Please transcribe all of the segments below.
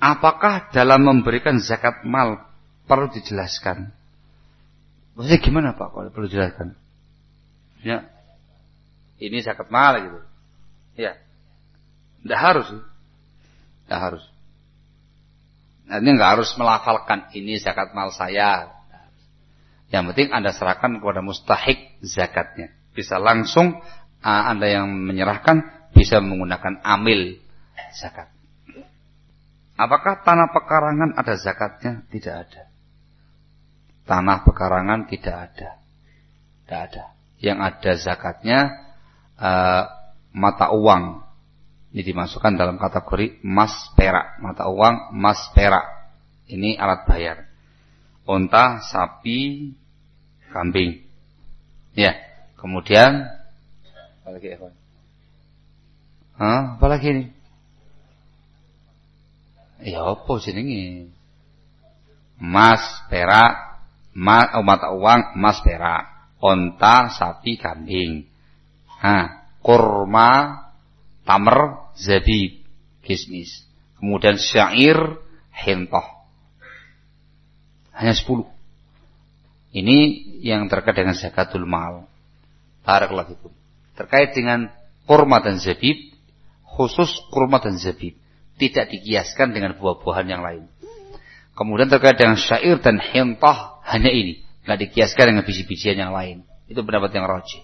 apakah dalam memberikan zakat mal perlu dijelaskan? Maksudnya gimana Pak kalau perlu dijelaskan? Ya, ini zakat mal gitu. Ya, tidak harus. Tidak harus. Artinya nggak harus melafalkan ini zakat mal saya. Yang penting Anda serahkan kepada mustahik zakatnya. Bisa langsung Anda yang menyerahkan, bisa menggunakan amil zakat. Apakah tanah pekarangan ada zakatnya? Tidak ada. Tanah pekarangan tidak ada. Tidak ada. Yang ada zakatnya mata uang. Ini dimasukkan dalam kategori emas perak. Mata uang emas perak. Ini alat bayar. Unta, sapi, kambing. Ya. Kemudian apa lagi ya, apa lagi ini? Ya apa jenenge? Emas, perak, mata uang, emas, perak, unta, sapi, kambing. Kurma, tamr, zabib, kismis. Kemudian syair, hintoh. Hanya 10. Ini yang terkait dengan zakatul mal. Barakallahu fikum. Terkait dengan kurma dan zabib, khusus kurma dan zabib. Tidak dikiaskan dengan buah-buahan yang lain. Kemudian terkait dengan syair dan hintah, hanya ini. Tidak dikiaskan dengan biji-bijian yang lain. Itu pendapat yang rajih.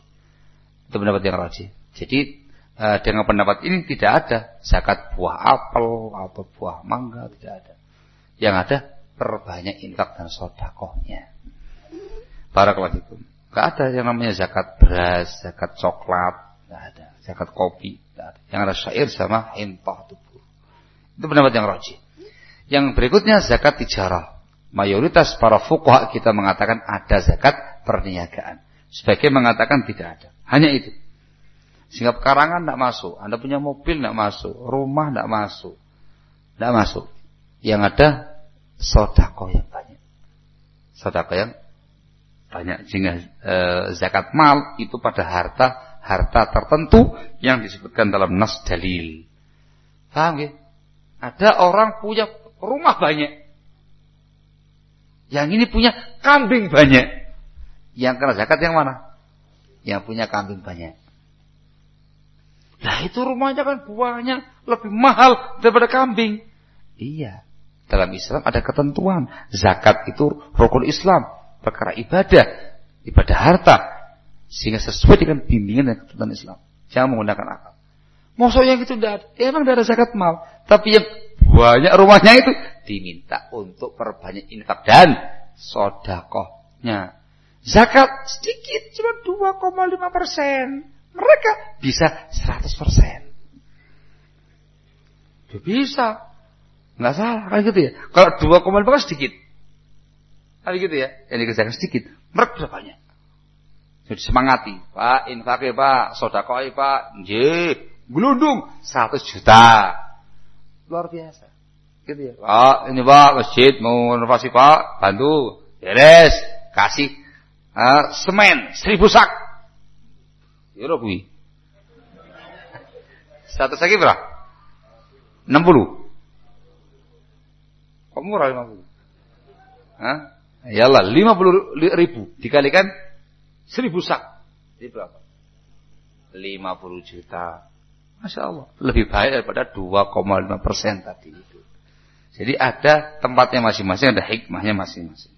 Jadi dengan pendapat ini tidak ada zakat buah apel atau buah mangga, tidak ada. Yang ada perbanyak infak dan sedekahnya. Barakallahu fikum. Tidak ada yang namanya zakat beras, zakat coklat, tidak ada. Zakat kopi, tidak ada. Yang ada syair sama hintah itu. Itu pendapat yang rajih. Yang berikutnya zakat tijarah. Mayoritas para fuqaha kita mengatakan ada zakat perniagaan. Sebagian mengatakan tidak ada. Hanya itu. Sehingga pekarangan tidak masuk. Anda punya mobil tidak masuk. Rumah tidak masuk. Tidak masuk. Yang ada sedekah yang banyak. Sedekah yang banyak. Sehingga zakat mal itu pada harta tertentu yang disebutkan dalam nas dalil. Paham ya? Ada orang punya rumah banyak. Yang ini punya kambing banyak. Yang kena zakat yang mana? Yang punya kambing banyak. Nah itu rumahnya kan buahnya lebih mahal daripada kambing. Iya. Dalam Islam ada ketentuan. Zakat itu rukun Islam. Perkara ibadah. Ibadah harta. Sehingga sesuai dengan bimbingan dan ketentuan Islam. Jangan menggunakan akal. Maksudnya yang itu tidak ada. Emang tidak ada zakat mal. Tapi yang banyak rumahnya itu diminta untuk perbanyak infak dan sedekahnya. Zakat sedikit cuma 2,5%. Mereka bisa 100%. Dia bisa. Enggak salah kan gitu ya. Kalau 2,5 kan sedikit. Kan gitu ya. Yang dikerjakan sedikit. Mereka bisa banyak. Jadi semangati. Pak, infaknya Pak. Sedekahnya Pak. Nggih. Gelundung 100 juta. Luar biasa. Gitu ya. Pak, ini Pak, masjid mau renovasi Pak, bantu. Beres, kasih semen 1000 sak. Ya kuwi. 100 lagi berapa? 60. Kok murah 50? Iyalah 50.000 dikalikan 1000 sak. Jadi berapa? 50 juta. Masya Allah. Lebih baik daripada 2,5% tadi itu. Jadi ada tempatnya masing-masing, ada hikmahnya masing-masing.